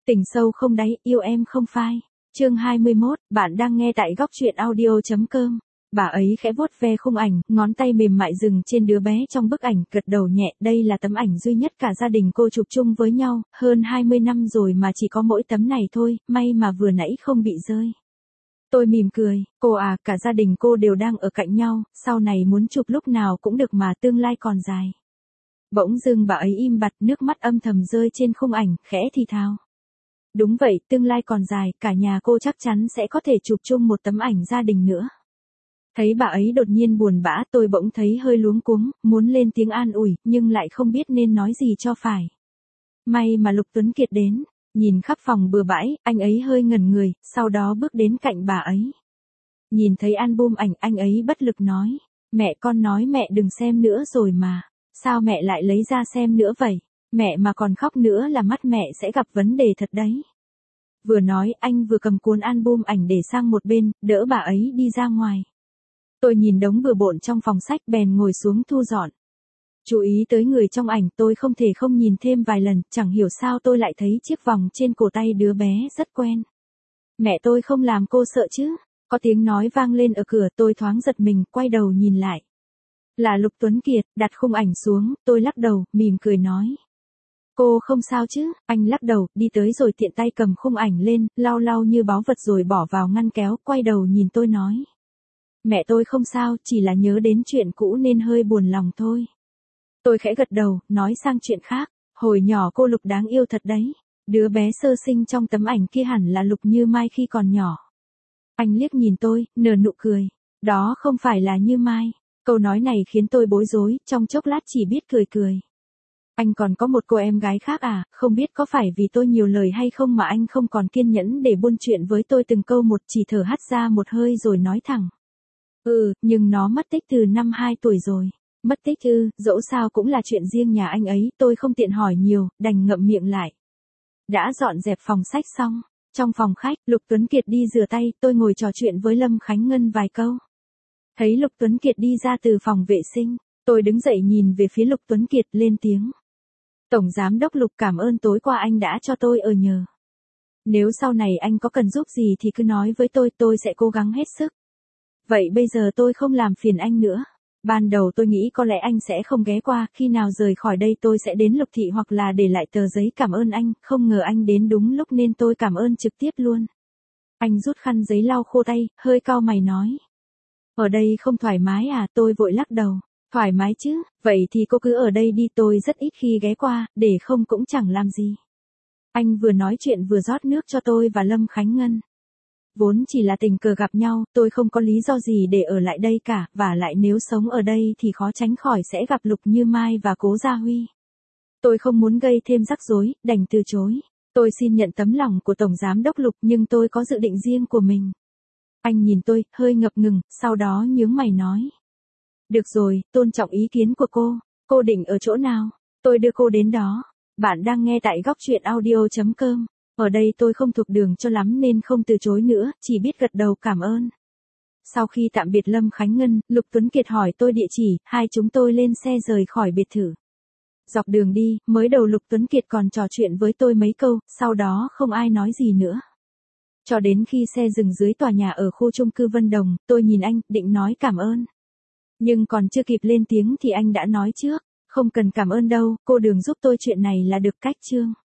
Tình sâu không đáy, yêu em không phai. Chương 21, bạn đang nghe tại góc truyện audio.com. Bà ấy khẽ vuốt ve khung ảnh, ngón tay mềm mại dừng trên đứa bé trong bức ảnh, gật đầu nhẹ, đây là tấm ảnh duy nhất cả gia đình cô chụp chung với nhau, hơn 20 năm rồi mà chỉ có mỗi tấm này thôi, may mà vừa nãy không bị rơi. Tôi mỉm cười, cô à, cả gia đình cô đều đang ở cạnh nhau, sau này muốn chụp lúc nào cũng được mà, tương lai còn dài. Bỗng dưng bà ấy im bặt, nước mắt âm thầm rơi trên khung ảnh, khẽ thì thào. Đúng vậy, tương lai còn dài, cả nhà cô chắc chắn sẽ có thể chụp chung một tấm ảnh gia đình nữa. Thấy bà ấy đột nhiên buồn bã, tôi bỗng thấy hơi luống cuống, muốn lên tiếng an ủi, nhưng lại không biết nên nói gì cho phải. May mà Lục Tuấn Kiệt đến, nhìn khắp phòng bừa bãi, anh ấy hơi ngẩn người, sau đó bước đến cạnh bà ấy. Nhìn thấy album ảnh, anh ấy bất lực nói, mẹ, con nói mẹ đừng xem nữa rồi mà, sao mẹ lại lấy ra xem nữa vậy? Mẹ mà còn khóc nữa là mắt mẹ sẽ gặp vấn đề thật đấy. Vừa nói anh vừa cầm cuốn album ảnh để sang một bên, đỡ bà ấy đi ra ngoài. Tôi nhìn đống bừa bộn trong phòng sách bèn ngồi xuống thu dọn. Chú ý tới người trong ảnh, tôi không thể không nhìn thêm vài lần, chẳng hiểu sao tôi lại thấy chiếc vòng trên cổ tay đứa bé rất quen. Mẹ tôi không làm cô sợ chứ? Có tiếng nói vang lên ở cửa, tôi thoáng giật mình, quay đầu nhìn lại. Là Lục Tuấn Kiệt, đặt khung ảnh xuống, tôi lắc đầu, mỉm cười nói. Cô không sao chứ? Anh lắc đầu, đi tới rồi tiện tay cầm khung ảnh lên, lau lau như báu vật rồi bỏ vào ngăn kéo, quay đầu nhìn tôi nói. Mẹ tôi không sao, chỉ là nhớ đến chuyện cũ nên hơi buồn lòng thôi. Tôi khẽ gật đầu, nói sang chuyện khác. Hồi nhỏ cô Lục đáng yêu thật đấy. Đứa bé sơ sinh trong tấm ảnh kia hẳn là Lục Như Mai khi còn nhỏ. Anh liếc nhìn tôi, nở nụ cười. Đó không phải là Như Mai. Câu nói này khiến tôi bối rối, trong chốc lát chỉ biết cười cười. Anh còn có một cô em gái khác à, không biết có phải vì tôi nhiều lời hay không mà anh không còn kiên nhẫn để buôn chuyện với tôi từng câu một, chỉ thở hắt ra một hơi rồi nói thẳng. Nhưng nó mất tích từ năm 2 tuổi rồi. Mất tích dẫu sao cũng là chuyện riêng nhà anh ấy, tôi không tiện hỏi nhiều, đành ngậm miệng lại. Đã dọn dẹp phòng sách xong, trong phòng khách, Lục Tuấn Kiệt đi rửa tay, tôi ngồi trò chuyện với Lâm Khánh Ngân vài câu. Thấy Lục Tuấn Kiệt đi ra từ phòng vệ sinh, tôi đứng dậy nhìn về phía Lục Tuấn Kiệt lên tiếng. Tổng Giám đốc Lục, cảm ơn tối qua anh đã cho tôi ở nhờ. Nếu sau này anh có cần giúp gì thì cứ nói với tôi sẽ cố gắng hết sức. Vậy bây giờ tôi không làm phiền anh nữa. Ban đầu tôi nghĩ có lẽ anh sẽ không ghé qua, khi nào rời khỏi đây tôi sẽ đến Lục Thị hoặc là để lại tờ giấy cảm ơn anh, không ngờ anh đến đúng lúc nên tôi cảm ơn trực tiếp luôn. Anh rút khăn giấy lau khô tay, hơi cau mày nói. Ở đây không thoải mái à, tôi vội lắc đầu. Thoải mái chứ, vậy thì cô cứ ở đây đi, tôi rất ít khi ghé qua, để không cũng chẳng làm gì. Anh vừa nói chuyện vừa rót nước cho tôi và Lâm Khánh Ngân. Vốn chỉ là tình cờ gặp nhau, tôi không có lý do gì để ở lại đây cả, và lại nếu sống ở đây thì khó tránh khỏi sẽ gặp Lục Như Mai và Cố Gia Huy. Tôi không muốn gây thêm rắc rối, đành từ chối. Tôi xin nhận tấm lòng của Tổng Giám đốc Lục nhưng tôi có dự định riêng của mình. Anh nhìn tôi, hơi ngập ngừng, sau đó nhướng mày nói. Được rồi, tôn trọng ý kiến của cô định ở chỗ nào? Tôi đưa cô đến đó. Bạn đang nghe tại góc truyện audio.com. Ở đây tôi không thuộc đường cho lắm nên không từ chối nữa, chỉ biết gật đầu cảm ơn. Sau khi tạm biệt Lâm Khánh Ngân, Lục Tuấn Kiệt hỏi tôi địa chỉ, hai chúng tôi lên xe rời khỏi biệt thự. Dọc đường đi, mới đầu Lục Tuấn Kiệt còn trò chuyện với tôi mấy câu, sau đó không ai nói gì nữa. Cho đến khi xe dừng dưới tòa nhà ở khu chung cư Vân Đồng, tôi nhìn anh, định nói cảm ơn. Nhưng còn chưa kịp lên tiếng thì anh đã nói trước, không cần cảm ơn đâu, cô Đường giúp tôi chuyện này là được, cách chương.